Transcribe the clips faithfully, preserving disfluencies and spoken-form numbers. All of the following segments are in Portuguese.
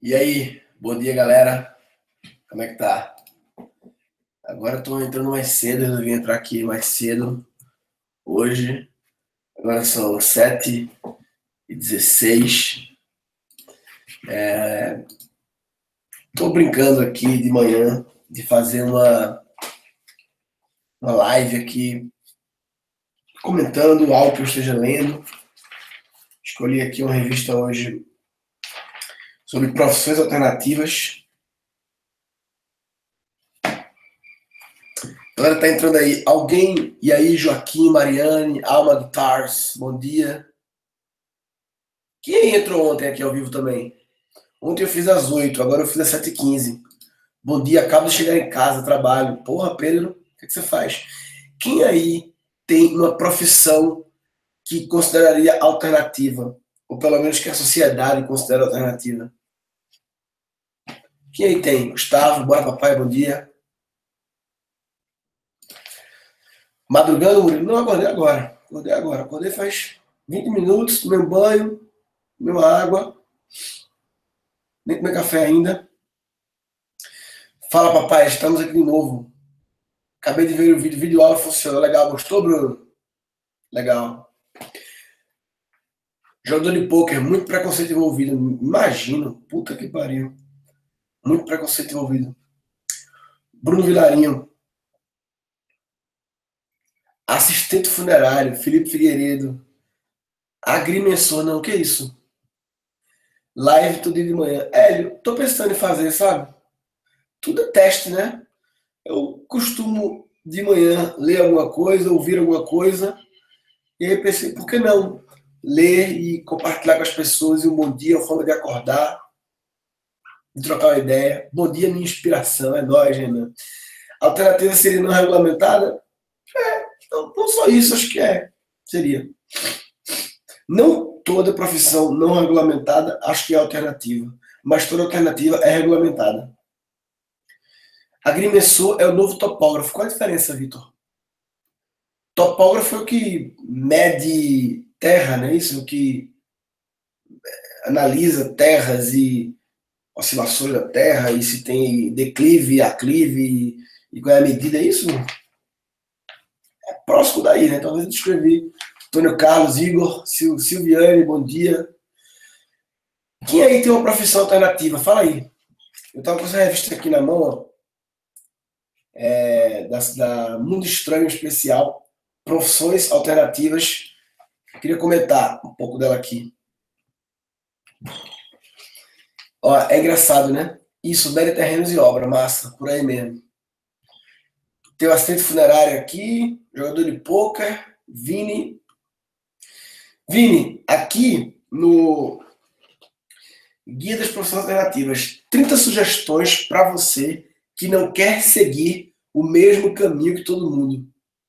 E aí, bom dia, galera. Como é que tá? Agora eu tô entrando mais cedo, resolvi entrar aqui mais cedo hoje. Agora são sete e dezesseis. Tô brincando aqui de manhã de fazer uma, uma live aqui, comentando algo que eu esteja lendo. Escolhi aqui uma revista hoje sobre profissões alternativas. A galera tá entrando aí. Alguém? E aí, Joaquim, Mariane, Alma Guitars, bom dia. Quem entrou ontem aqui ao vivo também? Ontem eu fiz às oito, agora eu fiz às sete e quinze. Bom dia, acabo de chegar em casa, trabalho. Porra, Pedro, o que, que você faz? Quem aí tem uma profissão que consideraria alternativa? Ou pelo menos que a sociedade considera alternativa? Quem aí tem? Gustavo, bora papai, bom dia. Madrugando, Murilo? Não, acordei agora. Acordei agora. Acordei faz vinte minutos, tomei um banho, tomei uma água. Nem tomei café ainda. Fala, papai, estamos aqui de novo. Acabei de ver o vídeo, vídeo aula funcionou. Legal, gostou, Bruno? Legal. Jogador de pôquer, muito preconceito envolvido. Imagino, puta que pariu. Muito preconceito envolvido. Bruno Vilarinho. Assistente funerário, Felipe Figueiredo. Agrimensor, não, que isso? Live todo dia de manhã. Hélio, tô pensando em fazer, sabe? Tudo é teste, né? Eu costumo de manhã ler alguma coisa, ouvir alguma coisa, e aí pensei, por que não ler e compartilhar com as pessoas e um bom dia, uma forma de acordar, de trocar uma ideia. Bom dia, minha inspiração, é nóis, Renan. A alternativa seria não regulamentada? É, então, não só isso, acho que é. Seria. Não toda profissão não regulamentada acho que é alternativa, mas toda alternativa é regulamentada. Agrimensor é o novo topógrafo. Qual a diferença, Vitor? Topógrafo é o que mede terra, não é isso? O que analisa terras e oscilações da terra, e se tem declive, aclive, e qual é a medida, é isso? É próximo daí, né? Talvez eu escrevi. Antônio Carlos, Igor, Sil, Silviane, bom dia. Quem aí tem uma profissão alternativa? Fala aí. Eu tava com essa revista aqui na mão, ó, é, da, da Mundo Estranho Especial, Profissões Alternativas. Queria comentar um pouco dela aqui. Ó, é engraçado, né? Isso, Bere Terrenos e Obra, massa, por aí mesmo. Tem o assistente funerário aqui, jogador de pôquer, Vini. Vini, aqui no Guia das Profissões Alternativas, trinta sugestões para você que não quer seguir o mesmo caminho que todo mundo.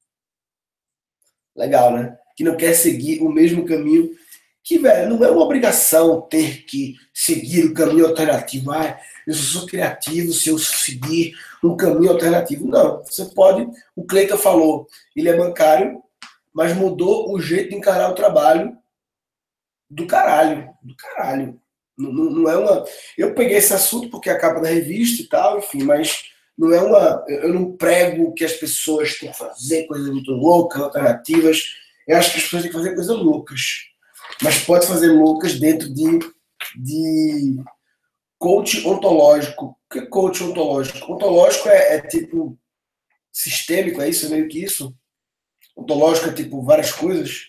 Legal, né? Que não quer seguir o mesmo caminho. Que, velho, não é uma obrigação ter que seguir o caminho alternativo. Ah, eu sou criativo se eu seguir um caminho alternativo. Não, você pode. O Cleiton falou, ele é bancário, mas mudou o jeito de encarar o trabalho do caralho. Do caralho. Não, não, não é uma. Eu peguei esse assunto porque é a capa da revista e tal, enfim, mas não é uma. Eu não prego que as pessoas têm que fazer coisas muito loucas, alternativas. Eu acho que as pessoas têm que fazer coisas loucas. Mas pode fazer loucas dentro de, de coach ontológico. O que é coach ontológico? Ontológico é, é tipo sistêmico, é isso? É meio que isso? Ontológico é tipo várias coisas.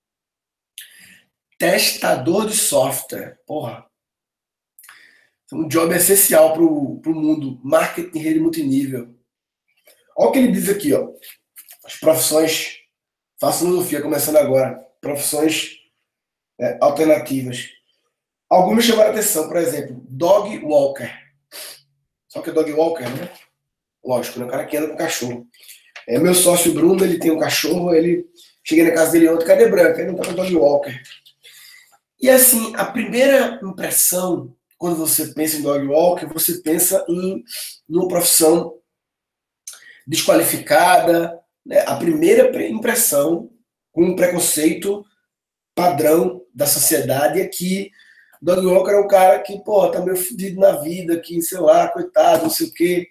Testador de software. Porra. Um job essencial para o mundo. Marketing, rede multinível. Olha o que ele diz aqui, ó. As profissões. Faço filosofia começando agora. Profissões é, alternativas. Algumas chamaram a atenção, por exemplo, dog walker. Só que é dog walker, né? Lógico, né? O cara que anda com cachorro. É, meu sócio Bruno, ele tem um cachorro, ele cheguei na casa dele ontem, cadê Branca? Ele não tá com dog walker. E assim, a primeira impressão, quando você pensa em dog walker, você pensa em uma profissão desqualificada, né? A primeira impressão, com um preconceito padrão da sociedade é que Doug Walker é um cara que, pô, tá meio fudido na vida, que, sei lá, coitado, não sei o quê.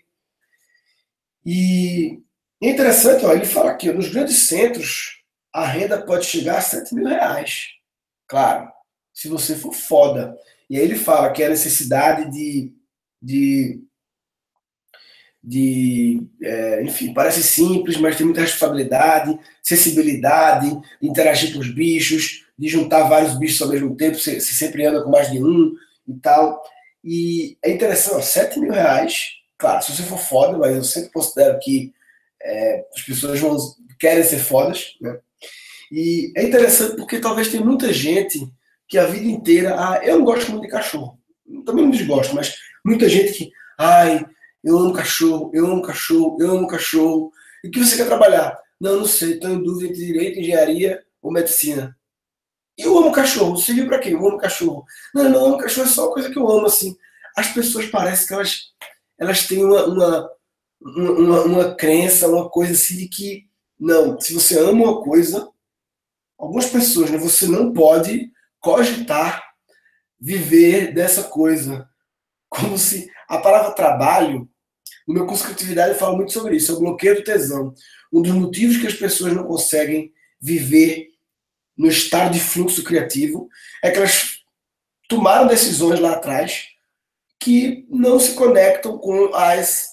E é interessante, ó, ele fala aqui, ó, nos grandes centros, a renda pode chegar a sete mil reais. Claro, se você for foda. E aí ele fala que a necessidade de, de, de é, enfim, parece simples, mas tem muita responsabilidade, sensibilidade, de interagir com os bichos, de juntar vários bichos ao mesmo tempo, você, você sempre anda com mais de um e tal. E é interessante, ó, sete mil reais, claro, se você for foda, mas eu sempre considero que é, as pessoas vão, querem ser fodas, né? E é interessante porque talvez tem muita gente que a vida inteira, ah, eu não gosto muito de cachorro, também não desgosto, mas muita gente que, ai, eu amo cachorro, eu amo cachorro, eu amo cachorro. E o que você quer trabalhar? Não, não sei, estou em dúvida entre direito, engenharia ou medicina. Eu amo cachorro, você viu pra quê? Eu amo cachorro. Não, não, eu amo cachorro, é só uma coisa que eu amo, assim. As pessoas parecem que elas, elas têm uma, uma, uma, uma crença, uma coisa assim de que, não, se você ama uma coisa, algumas pessoas, né, você não pode cogitar viver dessa coisa. Como se a palavra trabalho, no meu curso de criatividade eu falo muito sobre isso, é o bloqueio do tesão. Um dos motivos que as pessoas não conseguem viver no estado de fluxo criativo é que elas tomaram decisões lá atrás que não se conectam com as,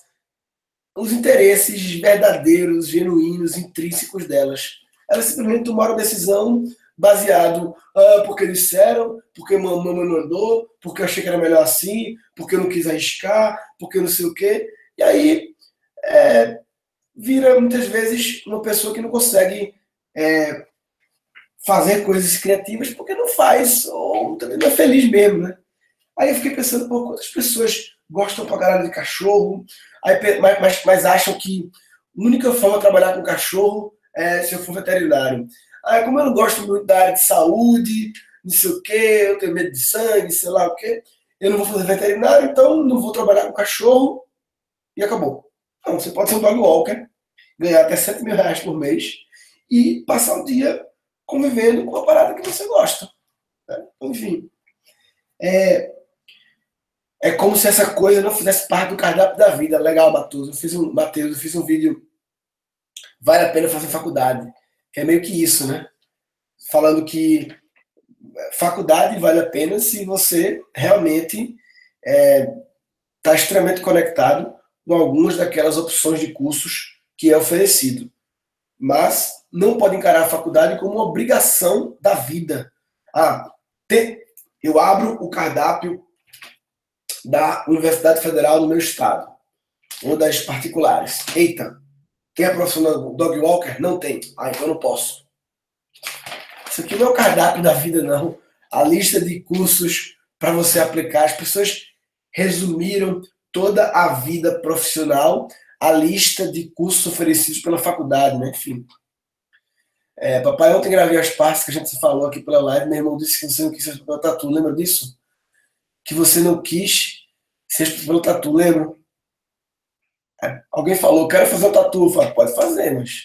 os interesses verdadeiros, genuínos, intrínsecos delas. Elas simplesmente tomaram decisão baseado ah, porque disseram, porque mamãe mandou, porque eu achei que era melhor assim, porque eu não quis arriscar, porque não sei o quê. E aí é, vira muitas vezes uma pessoa que não consegue é, fazer coisas criativas porque não faz, ou também não é feliz mesmo, né? Aí eu fiquei pensando, pô, quantas pessoas gostam pra caralho de cachorro, aí, mas, mas, mas acham que a única forma de trabalhar com cachorro é se eu for veterinário. Aí, como eu não gosto muito da área de saúde, não sei o quê, eu tenho medo de sangue, sei lá o quê, eu não vou fazer veterinário, então não vou trabalhar com cachorro e acabou. Não, você pode ser um dog walker, ganhar até sete mil reais por mês e passar o dia convivendo com a parada que você gosta. Né? Enfim, é, é como se essa coisa não fizesse parte do cardápio da vida. Legal, Matheus. Eu fiz um, Matheus, eu fiz um vídeo, vale a pena fazer faculdade. Que é meio que isso, né? Falando que faculdade vale a pena se você realmente está é, extremamente conectado com algumas daquelas opções de cursos que é oferecido. Mas não pode encarar a faculdade como uma obrigação da vida. Ah, te, eu abro o cardápio da Universidade Federal do meu estado, ou das particulares. Eita, tem a profissão dog walker? Não tem. Ah, então eu não posso. Isso aqui não é o cardápio da vida, não. A lista de cursos para você aplicar. As pessoas resumiram toda a vida profissional, a lista de cursos oferecidos pela faculdade, né? Enfim. É, papai, ontem gravei as partes que a gente se falou aqui pela live. Meu irmão disse que você não quis ser pelo tatu. Lembra disso? Que você não quis ser pelo tatu, lembra? É, alguém falou, quero fazer o tatu. Eu falei, pode fazer, mas...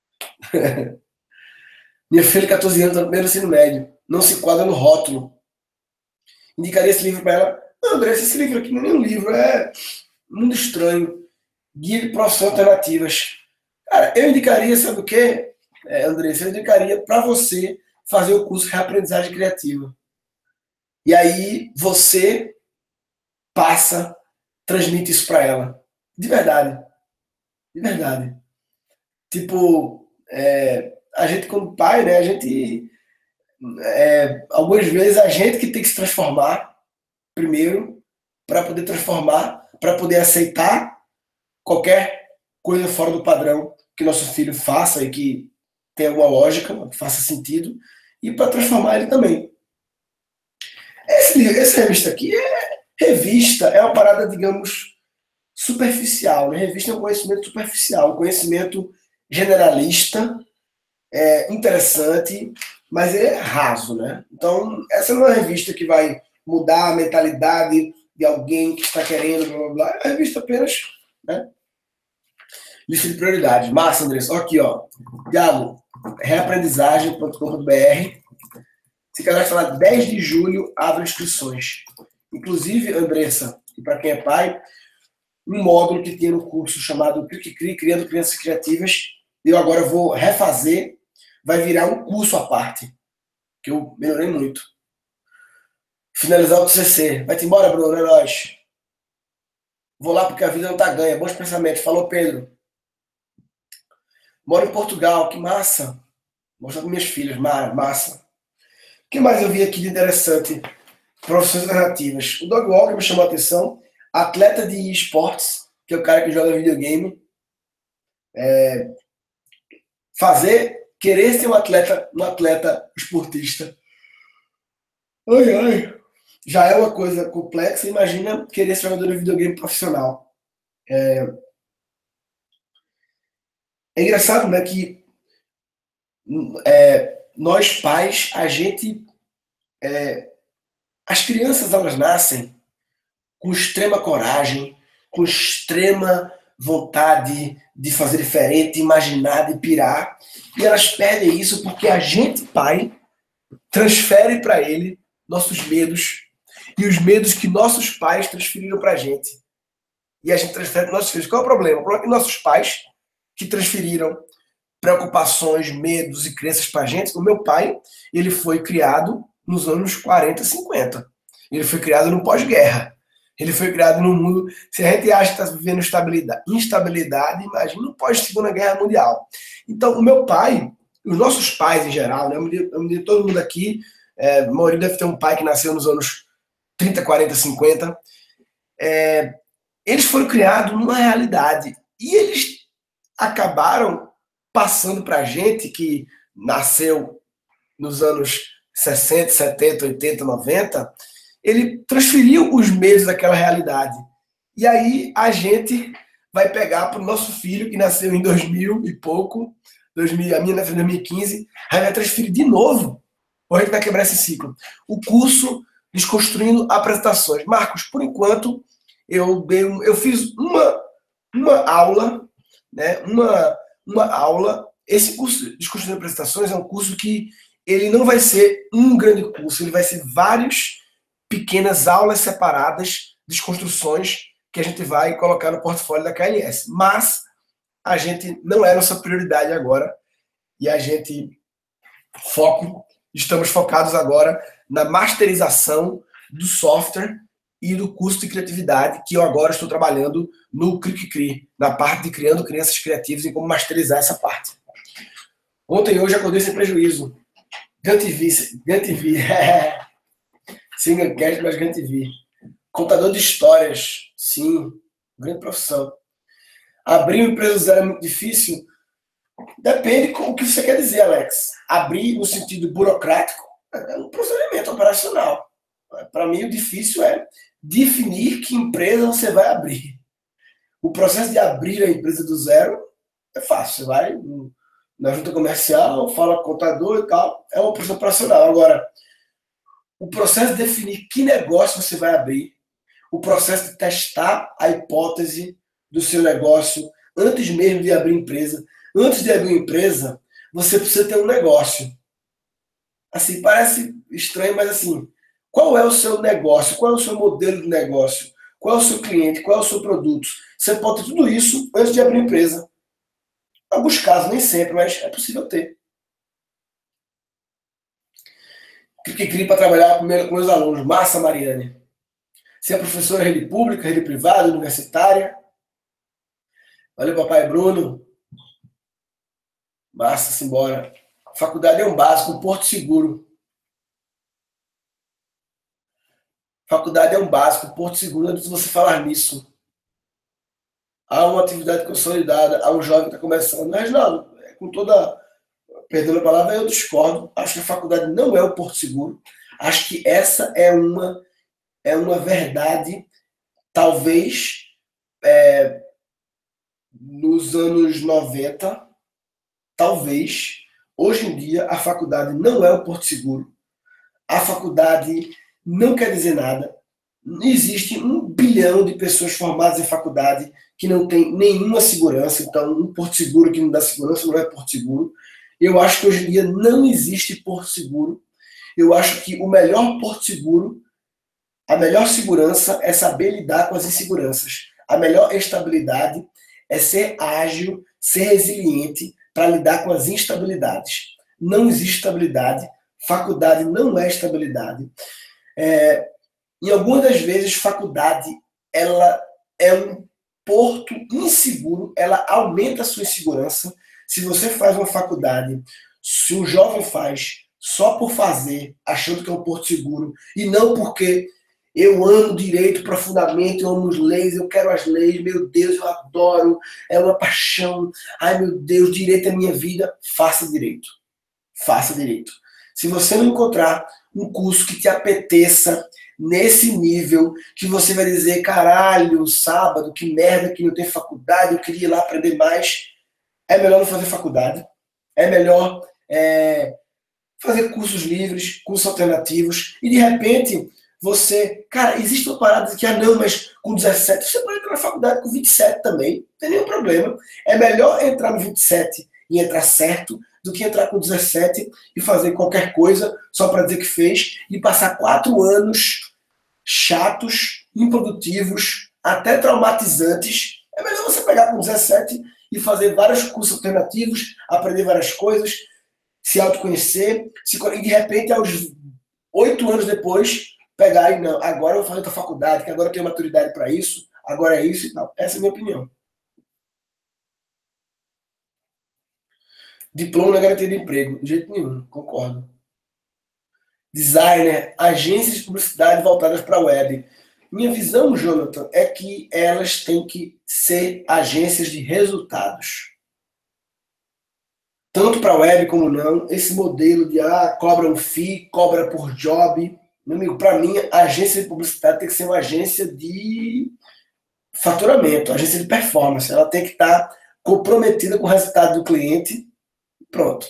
Minha filha de catorze anos, está no primeiro ensino médio. Não se enquadra no rótulo. Indicaria esse livro para ela. Não, André, esse livro aqui não é nem um livro, é Mundo Estranho. Guia de Profissões Alternativas. Cara, eu indicaria, sabe o quê, é, André? Eu indicaria para você fazer o curso Reaprendizagem Criativa. E aí você passa, transmite isso para ela. De verdade. De verdade. Tipo, é, a gente como pai, né, a gente... É, algumas vezes a gente que tem que se transformar primeiro para poder transformar, para poder aceitar qualquer coisa fora do padrão que nosso filho faça e que tenha alguma lógica, que faça sentido, e para transformar ele também. Esse, essa revista aqui é revista, é uma parada, digamos, superficial. Né? Revista é um conhecimento superficial, um conhecimento generalista, é interessante, mas é raso, né? Então, essa não é uma revista que vai mudar a mentalidade de alguém que está querendo, blá blá blá. É uma revista apenas, né? Lista de prioridades. Massa, Andressa. Aqui, ó. Diabo, reaprendizagem ponto com ponto b r. Se cadastra lá, dez de julho, abre inscrições. Inclusive, Andressa, e para quem é pai, um módulo que tem no curso chamado Clique Cri, Criando Crianças Criativas, eu agora vou refazer, vai virar um curso à parte, que eu melhorei muito. Finalizar o T C C. Vai-te embora, Bruno, é nóis. Vou lá porque a vida não tá ganha. Bons pensamentos. Falou, Pedro. Moro em Portugal, que massa. Mostrar para minhas filhas, massa. O que mais eu vi aqui de interessante? Profissões alternativas. O Dog Walker me chamou a atenção. Atleta de esportes, que é o cara que joga videogame. É, fazer, querer ser um atleta, um atleta esportista. Ai, ai. Já é uma coisa complexa. Imagina querer ser jogador de videogame profissional. É, é engraçado, né, que é, nós pais, a gente... É, as crianças, elas nascem com extrema coragem, com extrema vontade de fazer diferente, imaginar, de pirar. E elas perdem isso porque a gente, pai, transfere para ele nossos medos e os medos que nossos pais transferiram para a gente. E a gente transfere para nossos filhos. Qual é o problema? O problema é que nossos pais, que transferiram preocupações, medos e crenças para a gente, o meu pai, ele foi criado nos anos quarenta, cinquenta. Ele foi criado no pós-guerra. Ele foi criado num mundo... Se a gente acha que está vivendo estabilidade, instabilidade, imagina no pós-segunda guerra mundial. Então, o meu pai, os nossos pais em geral, né, eu me digo, eu me digo todo mundo aqui, é, a maioria deve ter um pai que nasceu nos anos trinta, quarenta, cinquenta, é, eles foram criados numa realidade. E eles acabaram passando para a gente, que nasceu nos anos sessenta, setenta, oitenta, noventa, ele transferiu os medos daquela realidade. E aí a gente vai pegar para o nosso filho, que nasceu em dois mil e pouco, dois mil, a minha nasceu em dois mil e quinze, aí vai transferir de novo. Ou a gente vai quebrar esse ciclo. O curso Desconstruindo Apresentações. Marcos, por enquanto, eu, dei um, eu fiz uma, uma aula, né, uma, uma aula. Esse curso Desconstruindo Apresentações é um curso que ele não vai ser um grande curso, ele vai ser vários pequenas aulas separadas, desconstruções, que a gente vai colocar no portfólio da K L S. Mas a gente não é nossa prioridade agora, e a gente foco, estamos focados agora na masterização do software e do curso de criatividade, que eu agora estou trabalhando no Clique Cri, na parte de criando crianças criativas e como masterizar essa parte. Ontem e hoje acordei sem prejuízo. GanTV, GanTV, Single Cash, mas GanTV. Contador de histórias, sim, grande profissão. Abrir uma empresa zero é muito difícil? Depende do que você quer dizer, Alex. Abrir no sentido burocrático é um procedimento operacional. Para mim, o difícil é definir que empresa você vai abrir. O processo de abrir a empresa do zero é fácil. Você vai na junta comercial, fala com o contador e tal. É uma processo operacional. Agora, o processo de definir que negócio você vai abrir, o processo de testar a hipótese do seu negócio antes mesmo de abrir empresa. Antes de abrir uma empresa, você precisa ter um negócio. Assim, parece estranho, mas assim, qual é o seu negócio? Qual é o seu modelo de negócio? Qual é o seu cliente? Qual é o seu produto? Você pode ter tudo isso antes de abrir empresa. Em alguns casos, nem sempre, mas é possível ter. Clique para trabalhar primeiro com meus alunos. Massa, Mariane. Você é professora de rede pública, rede privada, universitária? Valeu, papai Bruno. Massa, simbora. Faculdade é um básico, Porto Seguro. Faculdade é um básico, Porto Seguro, antes de você falar nisso. Há uma atividade consolidada, há um jovem que está começando. Mas não, com toda, perdendo a palavra, eu discordo. Acho que a faculdade não é o Porto Seguro. Acho que essa é uma, é uma verdade, talvez, é, nos anos noventa, talvez, hoje em dia, a faculdade não é o Porto Seguro. A faculdade não quer dizer nada. Existe um bilhão de pessoas formadas em faculdade que não tem nenhuma segurança. Então, um Porto Seguro que não dá segurança não é Porto Seguro. Eu acho que hoje em dia não existe Porto Seguro. Eu acho que o melhor porto seguro, a melhor segurança é saber lidar com as inseguranças. A melhor estabilidade é ser ágil, ser resiliente para lidar com as instabilidades. Não existe estabilidade, faculdade não é estabilidade. É, em algumas das vezes, faculdade ela é um porto inseguro, ela aumenta a sua insegurança. Se você faz uma faculdade, se um jovem faz só por fazer, achando que é um porto seguro, e não porque eu amo direito profundamente, eu amo as leis, eu quero as leis, meu Deus, eu adoro, é uma paixão, ai meu Deus, direito é minha vida, faça direito. Faça direito. Se você não encontrar um curso que te apeteça nesse nível, que você vai dizer, caralho, sábado, que merda que não tem faculdade, eu queria ir lá aprender mais, é melhor não fazer faculdade. É melhor é, fazer cursos livres, cursos alternativos, e de repente você, cara, existe uma parada que, ah não, mas com dezessete, você pode entrar na faculdade com vinte e sete também, não tem nenhum problema. É melhor entrar no vinte e sete e entrar certo, do que entrar com dezessete e fazer qualquer coisa só para dizer que fez, e passar quatro anos chatos, improdutivos, até traumatizantes. É melhor você pegar com dezessete e fazer vários cursos alternativos, aprender várias coisas, se autoconhecer, se, e de repente, aos oito anos depois, pegar e não, agora eu vou fazer outra faculdade, que agora eu tenho maturidade para isso, agora é isso e tal. Essa é a minha opinião. Diploma não é garantia de emprego, de jeito nenhum, concordo. Designer, agências de publicidade voltadas para a web. Minha visão, Jonathan, é que elas têm que ser agências de resultados. Tanto para a web como não, esse modelo de ah, cobra um fee, cobra por job. Meu amigo, para mim, a agência de publicidade tem que ser uma agência de faturamento, agência de performance. Ela tem que estar comprometida com o resultado do cliente. Pronto.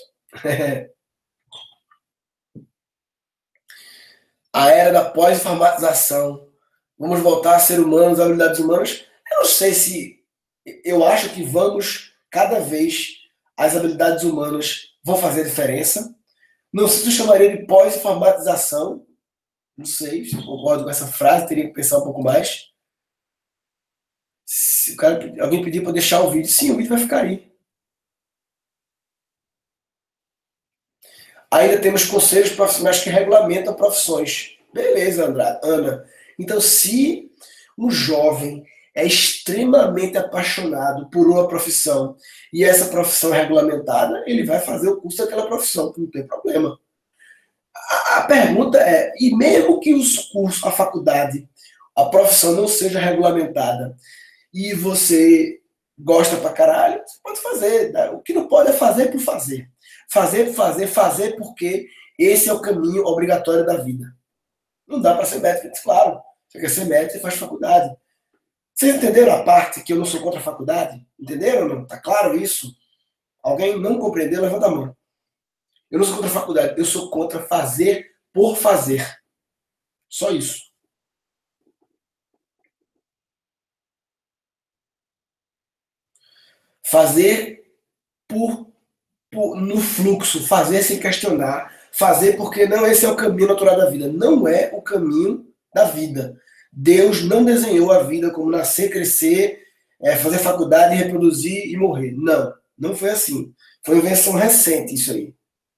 A era da pós-informatização. Vamos voltar a ser humanos, habilidades humanas. Eu não sei se... Eu acho que vamos, cada vez, as habilidades humanas vão fazer diferença. Não sei se eu chamaria de pós-informatização. Não sei se eu concordo com essa frase, teria que pensar um pouco mais. Se o cara, alguém pedir para deixar o vídeo, sim, o vídeo vai ficar aí. Ainda temos conselhos profissionais que regulamentam profissões. Beleza, André, Ana. Então, se um jovem é extremamente apaixonado por uma profissão e essa profissão é regulamentada, ele vai fazer o curso daquela profissão, que não tem problema. A, a pergunta é, e mesmo que os cursos, a faculdade, a profissão não seja regulamentada e você gosta pra caralho, você pode fazer. Né? O que não pode é fazer por fazer. Fazer, fazer, fazer porque esse é o caminho obrigatório da vida. Não dá para ser médico, claro. Você quer ser médico, você faz faculdade. Vocês entenderam a parte que eu não sou contra a faculdade? Entenderam ou não? Tá claro isso? Alguém não compreendeu? Levanta a mão. Eu não sou contra a faculdade, eu sou contra fazer por fazer. Só isso. Fazer por no fluxo, fazer sem questionar, fazer porque não, esse é o caminho natural da vida. Não é o caminho da vida. Deus não desenhou a vida como nascer, crescer, é, fazer faculdade, reproduzir e morrer. Não, não foi assim. Foi uma invenção recente isso aí.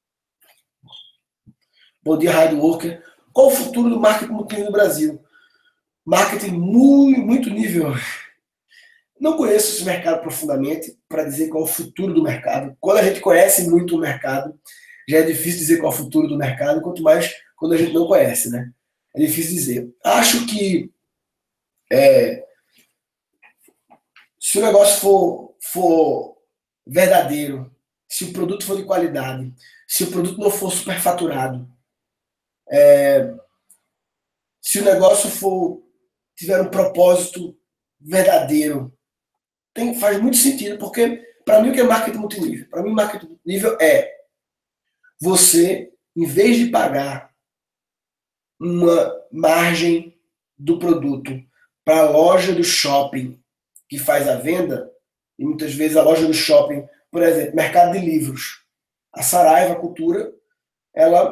Bom dia, Hardworker. Qual o futuro do marketing multinível no Brasil? Marketing muito, muito nível. Não conheço esse mercado profundamente para dizer qual é o futuro do mercado. Quando a gente conhece muito o mercado, já é difícil dizer qual é o futuro do mercado, quanto mais quando a gente não conhece, né? É difícil dizer. Acho que é, se o negócio for, for verdadeiro, se o produto for de qualidade, se o produto não for superfaturado, é, se o negócio for tiver um propósito verdadeiro, tem, faz muito sentido, porque para mim o que é marketing multinível? Para mim marketing multinível é você, em vez de pagar uma margem do produto para a loja do shopping que faz a venda, e muitas vezes a loja do shopping, por exemplo, mercado de livros, a Saraiva Cultura, ela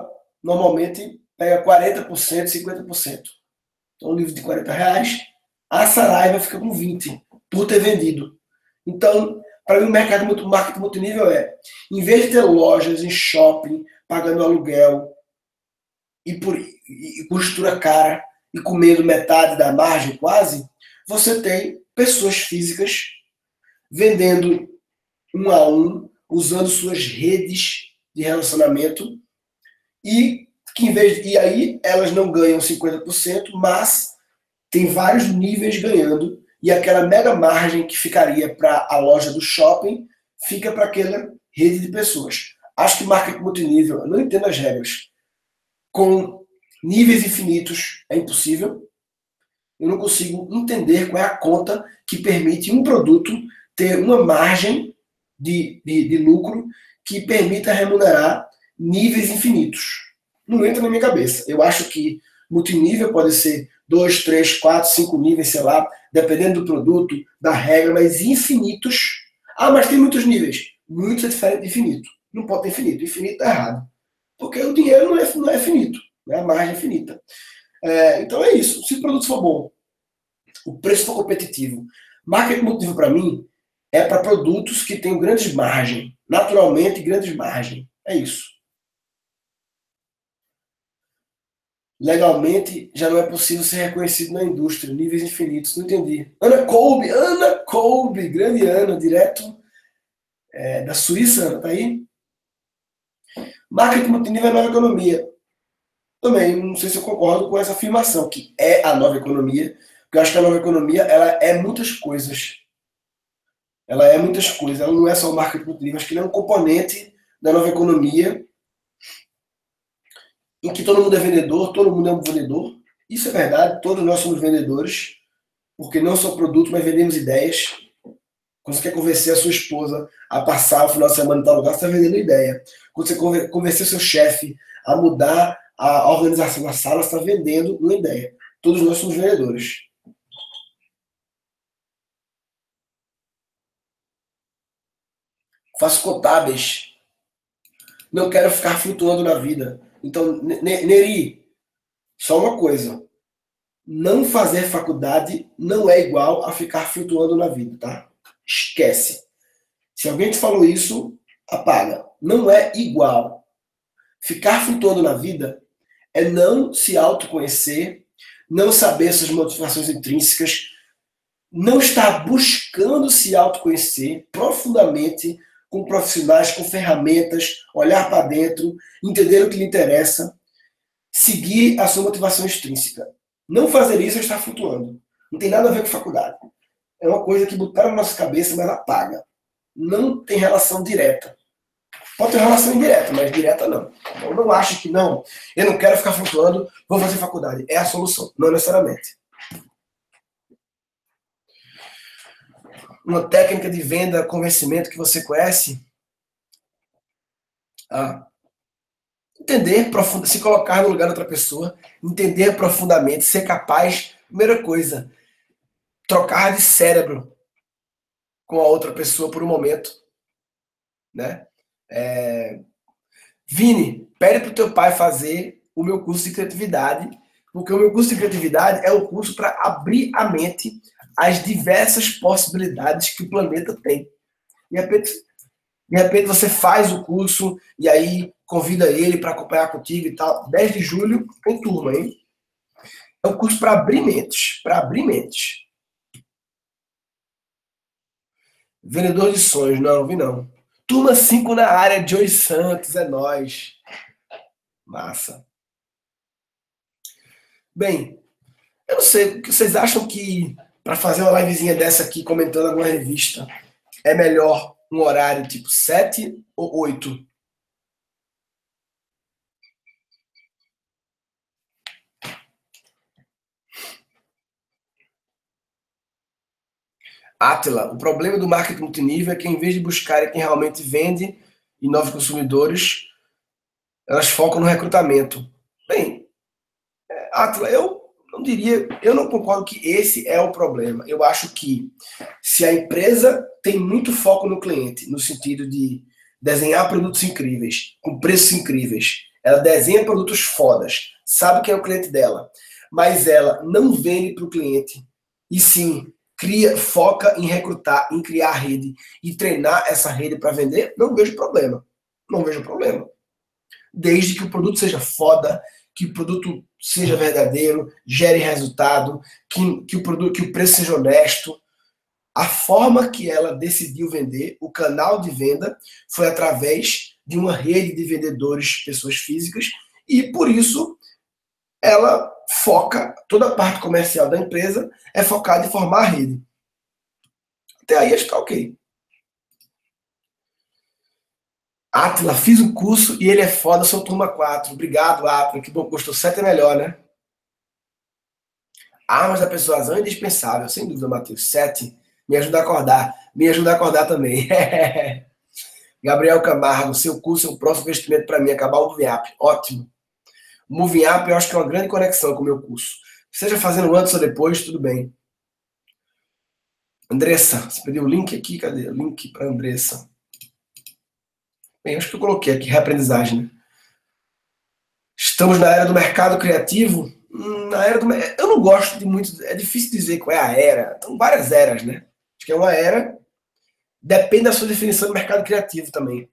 normalmente pega quarenta por cento, cinquenta por cento. Então, um livro de quarenta reais, a Saraiva fica com vinte por ter vendido. Então, para mim, o mercado muito, marketing multinível é, em vez de ter lojas em shopping, pagando aluguel e, por, e, e costura cara e comendo metade da margem quase, você tem pessoas físicas vendendo um a um, usando suas redes de relacionamento e que em vez de, e aí elas não ganham cinquenta por cento, mas tem vários níveis ganhando e aquela mega margem que ficaria para a loja do shopping fica para aquela rede de pessoas. Acho que marketing multinível, eu não entendo as regras, com níveis infinitos é impossível. Eu não consigo entender qual é a conta que permite um produto ter uma margem de, de, de lucro que permita remunerar níveis infinitos. Não entra na minha cabeça. Eu acho que multinível pode ser dois, três, quatro, cinco níveis, sei lá, dependendo do produto, da regra, mas infinitos. Ah, mas tem muitos níveis. Muitos é diferente de infinito. Não pode ter infinito. Infinito está errado. Porque o dinheiro não é, não é finito. Né? A margem é finita. É, então é isso. Se o produto for bom, o preço for competitivo. Marketing multinível, para mim, é para produtos que tenham grandes margens. Naturalmente, grandes margens. É isso. Legalmente, já não é possível ser reconhecido na indústria. Níveis infinitos. Não entendi. Ana Kolbe. Ana Kolbe. Grande Ana. Direto é, da Suíça. Ana, tá aí? Marketing multinível é nova economia. Também, não sei se eu concordo com essa afirmação, que é a nova economia. Porque eu acho que a nova economia ela é muitas coisas. Ela é muitas coisas. Ela não é só o marketing multinível. Acho que ele é um componente da nova economia em que todo mundo é vendedor, todo mundo é um vendedor. Isso é verdade, todos nós somos vendedores, porque não só produto, mas vendemos ideias. Quando você quer convencer a sua esposa a passar o final de semana em tal lugar, você está vendendo ideia. Quando você convencer seu chefe a mudar a organização da sala, você está vendendo uma ideia. Todos nós somos vendedores. Faço contábeis. Não quero ficar flutuando na vida. Então, Neri, só uma coisa. Não fazer faculdade não é igual a ficar flutuando na vida, tá? Esquece. Se alguém te falou isso, apaga. Não é igual. Ficar flutuando na vida é não se autoconhecer, não saber suas motivações intrínsecas, não estar buscando se autoconhecer profundamente com profissionais, com ferramentas, olhar para dentro, entender o que lhe interessa, seguir a sua motivação extrínseca. Não fazer isso é estar flutuando. Não tem nada a ver com faculdade. É uma coisa que botaram na nossa cabeça, mas apaga. Não tem relação direta. Pode ter relação indireta, mas direta não. Então não ache que não, eu não quero ficar flutuando, vou fazer faculdade. É a solução, não necessariamente. Uma técnica de venda, convencimento que você conhece? Ah, entender, se colocar no lugar de outra pessoa, entender profundamente, ser capaz, primeira coisa, trocar de cérebro com a outra pessoa por um momento, né? É... Vini, pede para o teu pai fazer o meu curso de criatividade, porque o meu curso de criatividade é o curso para abrir a mente às diversas possibilidades que o planeta tem. De repente, de repente você faz o curso e aí convida ele para acompanhar contigo e tal. dez de julho, em turma, hein? É um curso para abrir mentes, para abrir mentes. Vendedor de sonhos, não, vi não. Turma cinco na área, Joey Santos, é nóis. Massa. Bem, eu não sei, vocês acham que para fazer uma livezinha dessa aqui, comentando alguma revista, é melhor um horário tipo sete ou oito? Átila, o problema do marketing multinível é que em vez de buscar quem realmente vende e novos consumidores, elas focam no recrutamento. Bem, Átila, eu não diria, eu não concordo que esse é o problema. Eu acho que se a empresa tem muito foco no cliente, no sentido de desenhar produtos incríveis, com preços incríveis, ela desenha produtos fodas, sabe quem é o cliente dela, mas ela não vende para o cliente, e sim cria, foca em recrutar, em criar rede e treinar essa rede para vender, não vejo problema. Não vejo problema. Desde que o produto seja foda, que o produto seja verdadeiro, gere resultado, que, que, o, produto, que o preço seja honesto. A forma que ela decidiu vender, o canal de venda, foi através de uma rede de vendedores, pessoas físicas, e por isso ela foca, toda a parte comercial da empresa é focada em formar a rede. Até aí está ok. Atila, fiz o curso e ele é foda, sou turma quatro. Obrigado, Atila, que bom, gostou. sete é melhor, né? Armas da persuasão é indispensável, sem dúvida, Matheus. sete, me ajuda a acordar. Me ajuda a acordar também. Gabriel Camargo, seu curso é um próximo investimento para mim, acabar o Moving Up. Ótimo. O Moving Up eu acho que é uma grande conexão com o meu curso. Seja fazendo antes ou depois, tudo bem. Andressa, você pediu o link aqui? Cadê? O link para Andressa. Bem, acho que eu coloquei aqui, reaprendizagem. Né? Estamos na era do mercado criativo. Na era do, eu não gosto de muito, é difícil dizer qual é a era. São várias eras, né? Acho que é uma era, depende da sua definição do mercado criativo também.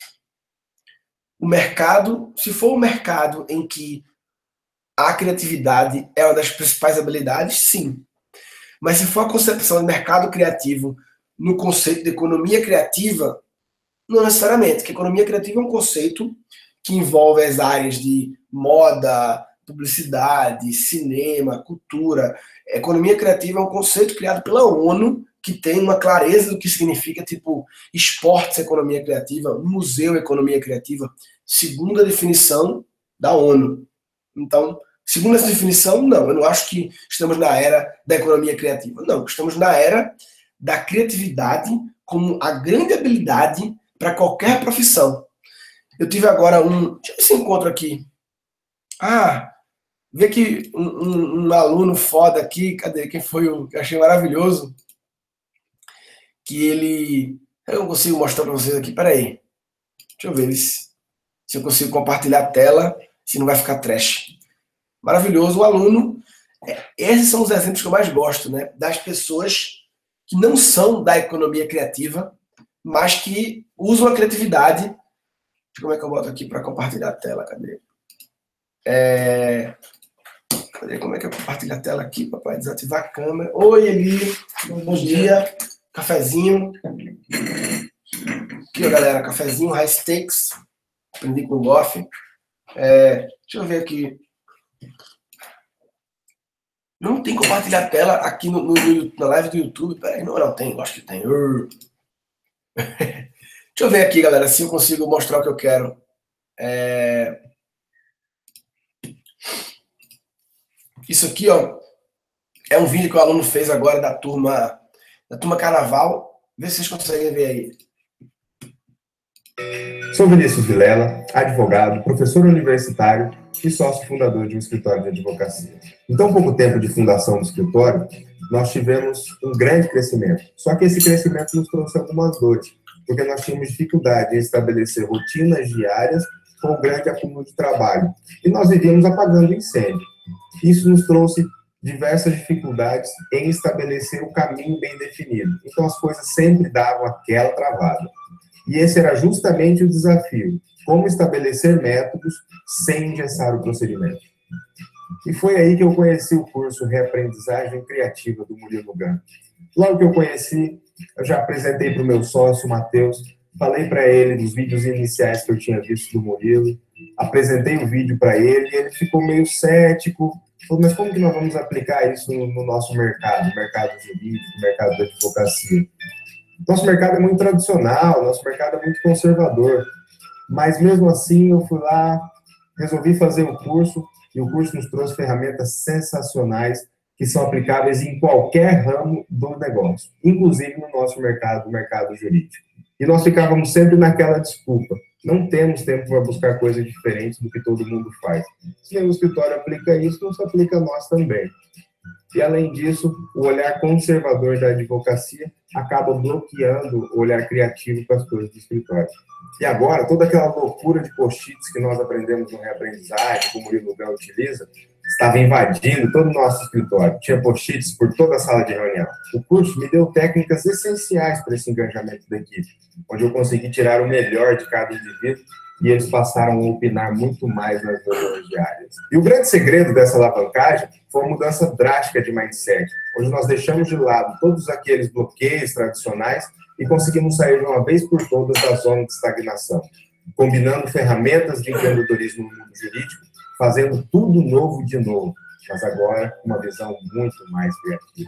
O mercado, se for um mercado em que a criatividade é uma das principais habilidades, sim. Mas se for a concepção de mercado criativo no conceito de economia criativa, não necessariamente, porque economia criativa é um conceito que envolve as áreas de moda, publicidade, cinema, cultura. Economia criativa é um conceito criado pela ONU, que tem uma clareza do que significa, tipo, esportes, economia criativa, museu, economia criativa, segundo a definição da ONU. Então, segundo essa definição, não, eu não acho que estamos na era da economia criativa. Não, estamos na era da criatividade como a grande habilidade para qualquer profissão. Eu tive agora um... Deixa eu ver se encontro aqui. Ah, vê que um, um, um aluno foda aqui, cadê? Quem foi o que eu achei maravilhoso? Que ele... Eu não consigo mostrar para vocês aqui, peraí. Deixa eu ver se, se eu consigo compartilhar a tela, se não vai ficar trash. Maravilhoso, o aluno... Esses são os exemplos que eu mais gosto, né? Das pessoas que não são da economia criativa, mas que usam a criatividade. Como é que eu boto aqui para compartilhar a tela? Cadê? É... Cadê? Como é que eu compartilho a tela aqui, papai? Desativar a câmera. Oi, Eli. Bom dia. Cafezinho. Aqui, ó, galera. Cafezinho, high stakes. Aprendi com o Goff. É... Deixa eu ver aqui. Não tem compartilhar a tela aqui no, no, na live do YouTube. Peraí, não, não tem. Acho que tem. Deixa eu ver aqui, galera, se eu consigo mostrar o que eu quero. É... Isso aqui, ó, é um vídeo que o aluno fez agora da turma, da turma Carnaval. Vê se vocês conseguem ver aí. Sou Vinícius Vilela, advogado, professor universitário e sócio fundador de um escritório de advocacia. Em tão pouco tempo de fundação do escritório, nós tivemos um grande crescimento. Só que esse crescimento nos trouxe algumas dores, porque nós tínhamos dificuldade em estabelecer rotinas diárias com um grande acúmulo de trabalho. E nós vivíamos apagando incêndio. Isso nos trouxe diversas dificuldades em estabelecer o caminho bem definido. Então, as coisas sempre davam aquela travada. E esse era justamente o desafio, como estabelecer métodos sem engessar o procedimento. E foi aí que eu conheci o curso Reaprendizagem Criativa do Murilo Gun. Logo que eu conheci, eu já apresentei para o meu sócio, Matheus, falei para ele dos vídeos iniciais que eu tinha visto do Murilo, apresentei o vídeo para ele e ele ficou meio cético, falou, mas como que nós vamos aplicar isso no, no nosso mercado, no mercado jurídico, no mercado da advocacia? Nosso mercado é muito tradicional, nosso mercado é muito conservador, mas mesmo assim eu fui lá, resolvi fazer o curso, e o curso nos trouxe ferramentas sensacionais que são aplicáveis em qualquer ramo do negócio, inclusive no nosso mercado, no mercado jurídico. E nós ficávamos sempre naquela desculpa, não temos tempo para buscar coisas diferentes do que todo mundo faz. Se o escritório aplica isso, não se aplica a nós também. E, além disso, o olhar conservador da advocacia acaba bloqueando o olhar criativo para as coisas do escritório. E agora, toda aquela loucura de post-its que nós aprendemos no reaprendizagem, que o Murilo Gun utiliza, estava invadindo todo o nosso escritório. Tinha post-its por toda a sala de reunião. O curso me deu técnicas essenciais para esse engajamento da equipe, onde eu consegui tirar o melhor de cada indivíduo e eles passaram a opinar muito mais nas reuniões diárias. E o grande segredo dessa alavancagem foi uma mudança drástica de mindset, onde nós deixamos de lado todos aqueles bloqueios tradicionais e conseguimos sair de uma vez por todas da zona de estagnação, combinando ferramentas de empreendedorismo no mundo jurídico, fazendo tudo novo de novo, mas agora com uma visão muito mais criativa.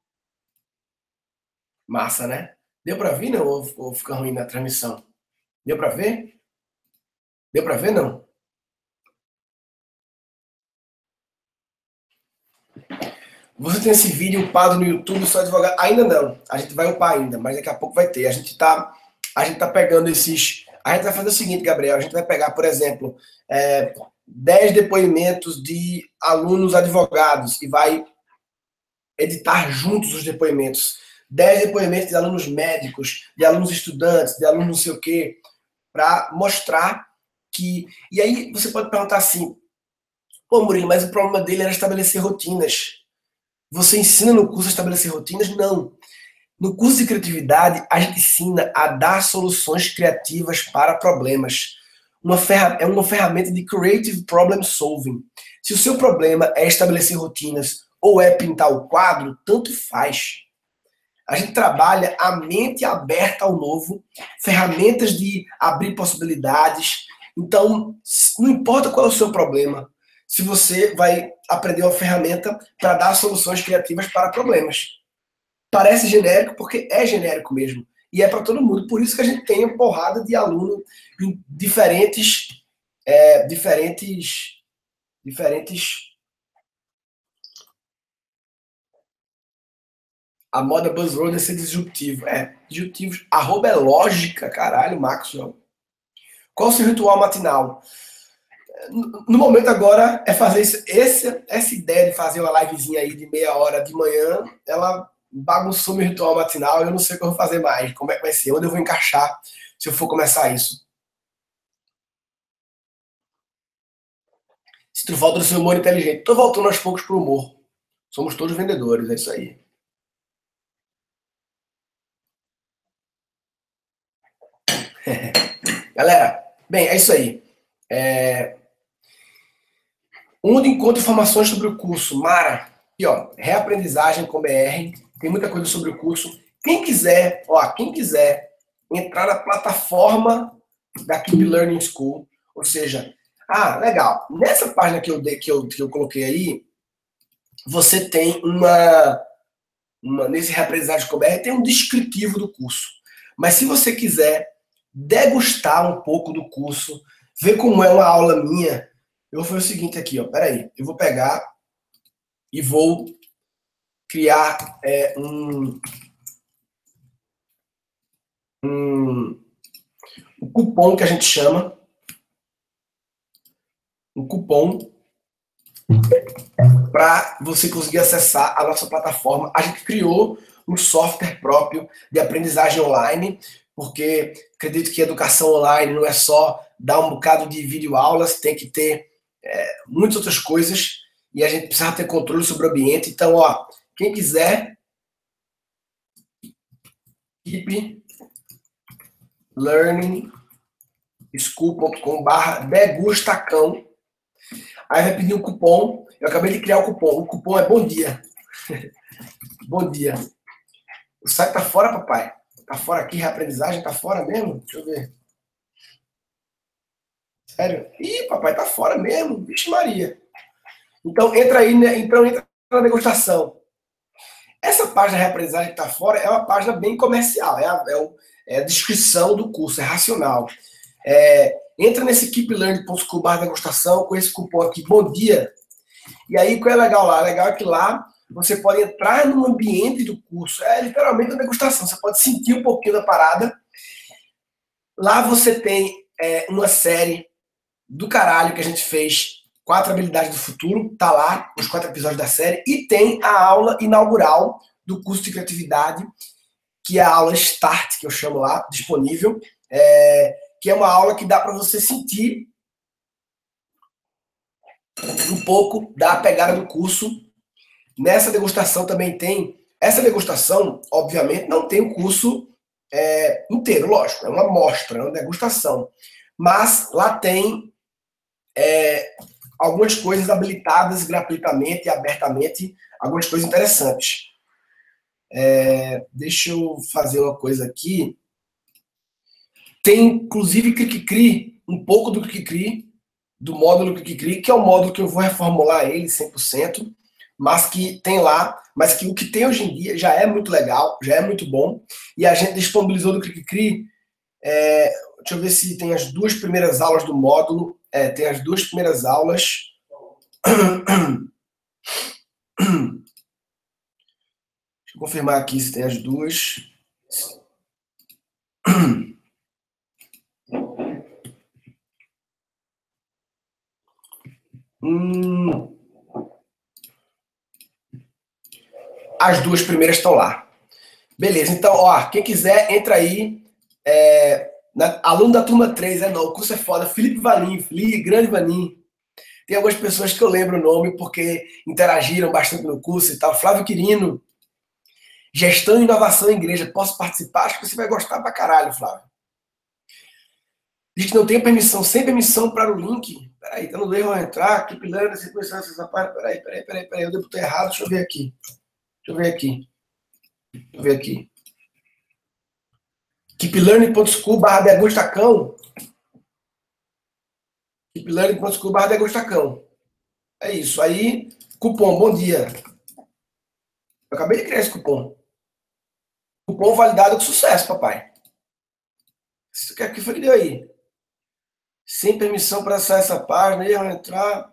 Massa, né? Deu para ver, não? Ou, ou fica ruim na transmissão? Deu para ver? Deu para ver, não? Você tem esse vídeo upado no YouTube, só advogado? Ainda não. A gente vai upar ainda, mas daqui a pouco vai ter. A gente tá, a gente tá pegando esses... A gente vai fazer o seguinte, Gabriel. A gente vai pegar, por exemplo, é, dez depoimentos de alunos advogados e vai editar juntos os depoimentos. dez depoimentos de alunos médicos, de alunos estudantes, de alunos não sei o quê, para mostrar que... E aí você pode perguntar assim, pô, Murilo, mas o problema dele era estabelecer rotinas. Você ensina no curso a estabelecer rotinas? Não. No curso de criatividade, a gente ensina a dar soluções criativas para problemas. Uma ferra... É uma ferramenta de Creative Problem Solving. Se o seu problema é estabelecer rotinas ou é pintar o quadro, tanto faz. A gente trabalha a mente aberta ao novo, ferramentas de abrir possibilidades. Então, não importa qual é o seu problema, se você vai aprender uma ferramenta para dar soluções criativas para problemas. Parece genérico porque é genérico mesmo. E é para todo mundo. Por isso que a gente tem uma porrada de aluno em diferentes... É, diferentes... Diferentes... A moda buzzword é ser disruptivo. É, disruptivos. Arroba é lógica, caralho, Maxwell. Qual o seu ritual matinal? No momento agora é fazer isso. Esse, essa ideia de fazer uma livezinha aí de meia hora de manhã, ela bagunçou meu ritual matinal. Eu não sei o que eu vou fazer mais. Como é que vai ser? Onde eu vou encaixar se eu for começar isso? Sinto falta do seu humor inteligente. Estou voltando aos poucos pro humor. Somos todos vendedores, é isso aí. Galera, bem, é isso aí. É... Onde encontro informações sobre o curso? Mara, aqui ó, reaprendizagem com B R, tem muita coisa sobre o curso. Quem quiser, ó, quem quiser entrar na plataforma da Keep Learning School, ou seja, ah, legal, nessa página que eu, dei, que eu, que eu coloquei aí, você tem uma, uma, nesse reaprendizagem com B R, tem um descritivo do curso. Mas se você quiser degustar um pouco do curso, ver como é uma aula minha, eu vou fazer o seguinte aqui, ó, peraí, eu vou pegar e vou criar é, um, um, um cupom que a gente chama, um cupom para você conseguir acessar a nossa plataforma. A gente criou um software próprio de aprendizagem online, porque acredito que educação online não é só dar um bocado de videoaulas, tem que ter é, muitas outras coisas, e a gente precisa ter controle sobre o ambiente. Então, ó, quem quiser, keep learning school ponto com barra degustacão. Aí vai pedir um cupom. Eu acabei de criar o cupom. O cupom é bom dia. Bom dia. O site tá fora, papai? Tá fora aqui, reaprendizagem tá fora mesmo? Deixa eu ver. Sério? Ih, papai, tá fora mesmo. Vixe Maria. Então entra aí, né? Então entra na degustação. Essa página de reaprendizagem que tá fora é uma página bem comercial. É a, é o, é a descrição do curso, é racional. É, entra nesse keep learning ponto com barra degustação com esse cupom aqui, bom dia. E aí, o que é legal lá? Legal é que lá você pode entrar no ambiente do curso. É literalmente uma degustação. Você pode sentir um pouquinho da parada. Lá você tem é, uma série do caralho que a gente fez Quatro Habilidades do Futuro, tá lá, os quatro episódios da série, e tem a aula inaugural do curso de criatividade, que é a aula Start, que eu chamo lá, disponível, é, que é uma aula que dá para você sentir um pouco da pegada do curso. Nessa degustação também tem, essa degustação, obviamente, não tem o curso é, inteiro, lógico, é uma amostra, é uma degustação, mas lá tem é, algumas coisas habilitadas gratuitamente e abertamente, algumas coisas interessantes. É, deixa eu fazer uma coisa aqui. Tem, inclusive, Cri-Cri, um pouco do Cri-Cri, do módulo Cri-Cri, que é um módulo que eu vou reformular ele cem por cento, mas que tem lá, mas que o que tem hoje em dia já é muito legal, já é muito bom, e a gente disponibilizou do Cri-Cri, é, deixa eu ver se tem as duas primeiras aulas do módulo, é, tem as duas primeiras aulas. Deixa eu confirmar aqui se tem as duas. Hum. As duas primeiras estão lá. Beleza, então, ó, quem quiser, entra aí. É, na, aluno da turma três, é não, o curso é foda. Felipe Valim, Felipe, grande Valim. Tem algumas pessoas que eu lembro o nome porque interagiram bastante no curso e tal. Flávio Quirino, Gestão e Inovação em Igreja. Posso participar? Acho que você vai gostar pra caralho, Flávio. Diz que não tem permissão, sem permissão para o link. Peraí, tá no erro ao entrar. Que pilando, sem permissão, essa parte. Peraí, peraí, peraí, peraí. Eu devo ter errado, deixa eu ver aqui. Deixa eu ver aqui. Deixa eu ver aqui. keeplearning.school barra degustacão. keeplearning.school barra degustacão. É isso. Aí, cupom, bom dia. Eu acabei de criar esse cupom. Cupom validado com sucesso, papai. O que foi que deu aí? Sem permissão para acessar essa página, erro entrar.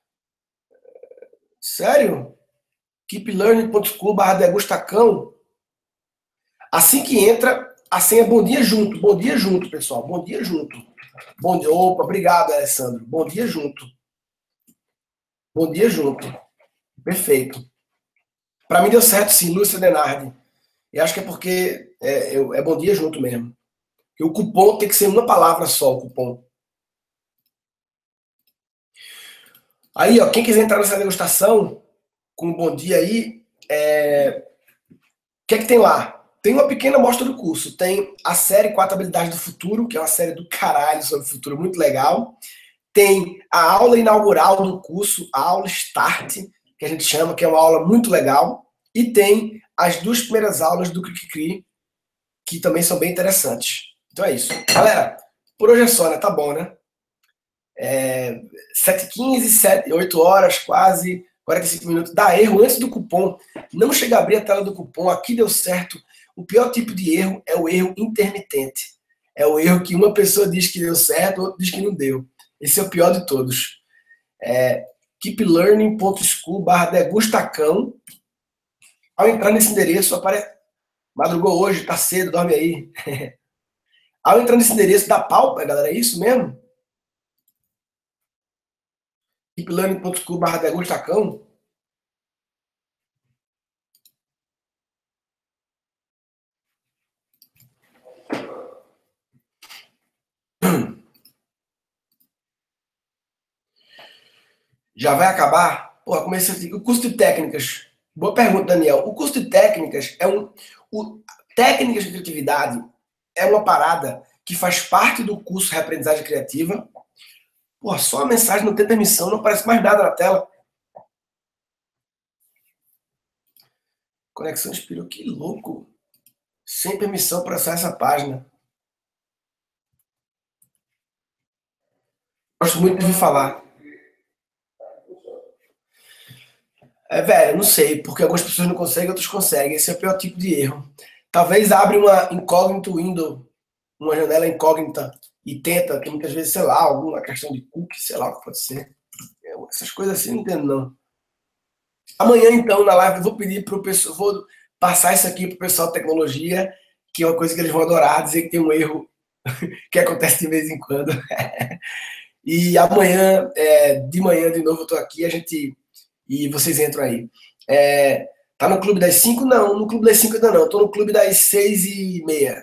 Sério? keeplearning.school barra degustacão. Assim que entra, a senha é bom dia junto. Bom dia junto, pessoal. Bom dia junto. Bom dia. Opa, obrigado, Alessandro. Bom dia junto. Bom dia junto. Perfeito. Para mim deu certo, sim, Lúcia Denardi. E acho que é porque é, é bom dia junto mesmo. E o cupom tem que ser uma palavra só, o cupom. Aí, ó, quem quiser entrar nessa degustação, com um bom dia aí, é... o que é que tem lá? Tem uma pequena amostra do curso. Tem a série Quatro Habilidades do Futuro, que é uma série do caralho sobre o futuro, muito legal. Tem a aula inaugural do curso, a aula Start, que a gente chama, que é uma aula muito legal. E tem as duas primeiras aulas do Cri-Cri, que também são bem interessantes. Então é isso. Galera, por hoje é só, né? Tá bom, né? É, sete e quinze, oito horas, quase, quarenta e cinco minutos. Dá erro antes do cupom. Não chega a abrir a tela do cupom. Aqui deu certo. O pior tipo de erro é o erro intermitente. É o erro que uma pessoa diz que deu certo, outra diz que não deu. Esse é o pior de todos. É, keeplearning.school barra degustacão. Ao entrar nesse endereço, aparece... Madrugou hoje, tá cedo, dorme aí. Ao entrar nesse endereço, dá pau, galera, é isso mesmo? keeplearning.school barra degustacão. Já vai acabar? Porra, comecei assim. O curso de técnicas. Boa pergunta, Daniel. O curso de técnicas é um. O, técnicas de criatividade é uma parada que faz parte do curso Reaprendizagem Criativa. Porra, só a mensagem não tem permissão, não aparece mais nada na tela. Conexão expirou, que louco. Sem permissão para acessar essa página. Gosto muito de ouvir falar. É, velho, não sei, porque algumas pessoas não conseguem, outras conseguem. Esse é o pior tipo de erro. Talvez abre uma incógnito window, uma janela incógnita, e tenta, que muitas vezes, sei lá, alguma questão de cookie, sei lá o que pode ser. Eu, essas coisas assim, não entendo, não. Amanhã, então, na live, eu vou pedir para o pessoal, vou passar isso aqui para o pessoal de tecnologia, que é uma coisa que eles vão adorar, dizer que tem um erro que acontece de vez em quando. E amanhã, é, de manhã, de novo, eu tô aqui, a gente. E vocês entram aí. É, tá no clube das cinco? Não, no clube das cinco ainda não. Tô no clube das seis e meia.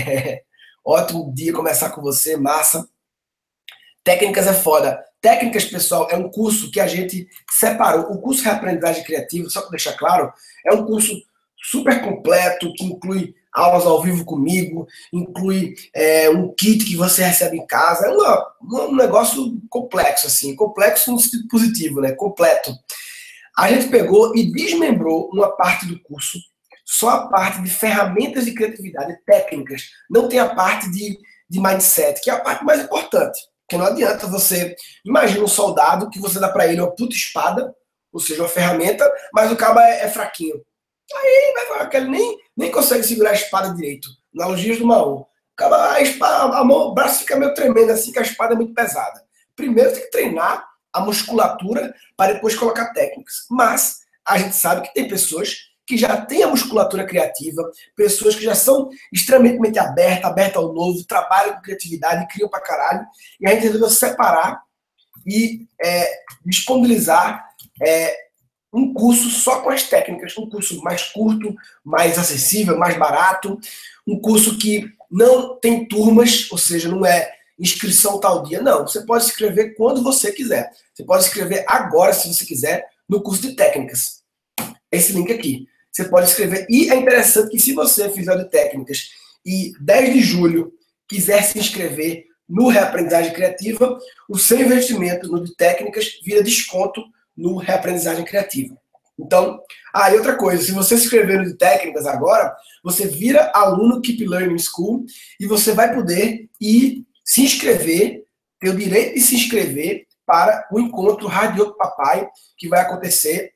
Ótimo dia começar com você, massa. Técnicas é foda. Técnicas, pessoal, é um curso que a gente separou. O curso Reaprendizagem Criativa, só para deixar claro, é um curso super completo, que inclui aulas ao vivo comigo, inclui é, um kit que você recebe em casa. É uma, um negócio complexo, assim. Complexo no sentido positivo, né? Completo. A gente pegou e desmembrou uma parte do curso, só a parte de ferramentas de criatividade, técnicas. Não tem a parte de, de mindset, que é a parte mais importante. Porque não adianta você... Imagina um soldado que você dá para ele uma puta espada, ou seja, uma ferramenta, mas o cabo é, é fraquinho. Aí vai falar que ele nem, nem consegue segurar a espada direito. Analogias do Maô. A, espada, a mão, o braço fica meio tremendo assim, que a espada é muito pesada. Primeiro tem que treinar a musculatura para depois colocar técnicas. Mas a gente sabe que tem pessoas que já têm a musculatura criativa, pessoas que já são extremamente abertas, abertas ao novo, trabalham com criatividade, criam pra caralho. E a gente resolveu separar e é, disponibilizar é, um curso só com as técnicas, um curso mais curto, mais acessível, mais barato, um curso que não tem turmas, ou seja, não é inscrição tal dia, não. Você pode se inscrever quando você quiser. Você pode se inscrever agora, se você quiser, no curso de técnicas. Esse link aqui. Você pode escrever. E é interessante que se você fizer o de técnicas e dez de julho quiser se inscrever no Reaprendizagem Criativa, o seu investimento no de técnicas vira desconto no Reaprendizagem Criativa. Então, ah, e outra coisa, se você se inscrever no de técnicas agora, você vira aluno Keep Learning School e você vai poder ir se inscrever, ter o direito de se inscrever para o encontro Rádio Papai, que vai acontecer.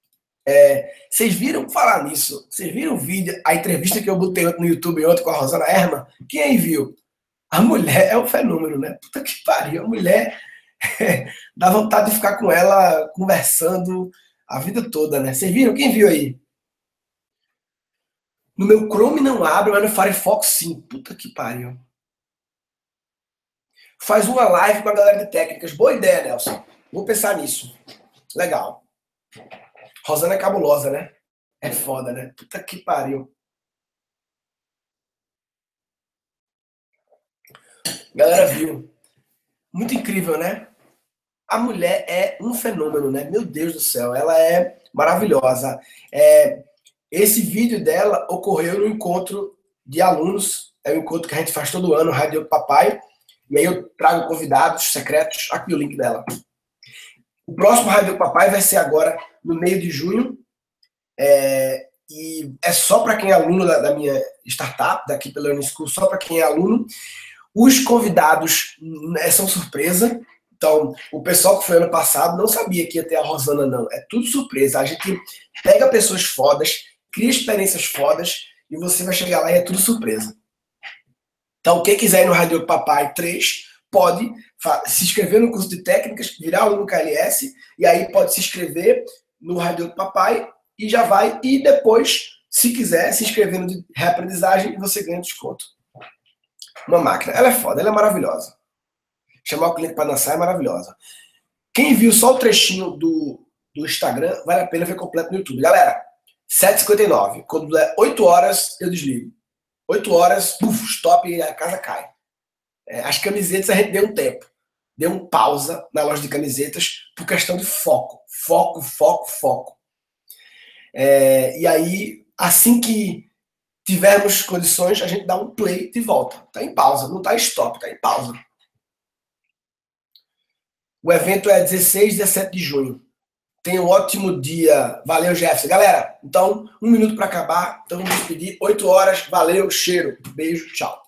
É, vocês viram falar nisso? Vocês viram o vídeo, a entrevista que eu botei no YouTube ontem com a Rosana Herman? Quem aí viu? A mulher é um fenômeno, né? Puta que pariu. A mulher dá vontade de ficar com ela conversando a vida toda, né? Vocês viram? Quem viu aí? No meu Chrome não abre, mas no Firefox sim. Puta que pariu. Faz uma live com a galera de técnicas. Boa ideia, Nelson. Vou pensar nisso. Legal. Rosana é cabulosa, né? É foda, né? Puta que pariu. Galera viu. Muito incrível, né? A mulher é um fenômeno, né? Meu Deus do céu, ela é maravilhosa. É, esse vídeo dela ocorreu no encontro de alunos. É um encontro que a gente faz todo ano, Rádio Papai. E aí eu trago convidados secretos. Aqui o link dela. O próximo Rádio Papai vai ser agora no meio de junho. É, e é só para quem é aluno da, da minha startup, da Keep Learning School, só para quem é aluno. Os convidados né, são surpresa. Então, o pessoal que foi ano passado não sabia que ia ter a Rosana, não. É tudo surpresa. A gente pega pessoas fodas, cria experiências fodas, e você vai chegar lá e é tudo surpresa. Então, quem quiser ir no Rádio Papai três, pode se inscrever no curso de técnicas, virar aluno K L S, e aí pode se inscrever no Rádio Papai, e já vai, e depois, se quiser, se inscrever no de reaprendizagem, e você ganha desconto. Uma máquina. Ela é foda, ela é maravilhosa. Chamar o cliente para dançar é maravilhosa. Quem viu só o trechinho do, do Instagram, vale a pena ver completo no YouTube. Galera, sete e cinquenta e nove. Quando der oito horas, eu desligo. oito horas, puf, stop e a casa cai. É, as camisetas a gente deu um tempo. Deu um pausa na loja de camisetas por questão de foco. Foco, foco, foco. É, e aí, assim que tivermos condições, a gente dá um play de volta. Tá em pausa, não tá em stop, tá em pausa. O evento é dezesseis e dezessete de junho. Tenha um ótimo dia. Valeu, Jefferson. Galera, então, um minuto para acabar. Então, vamos despedir. oito horas. Valeu, cheiro. Beijo, tchau.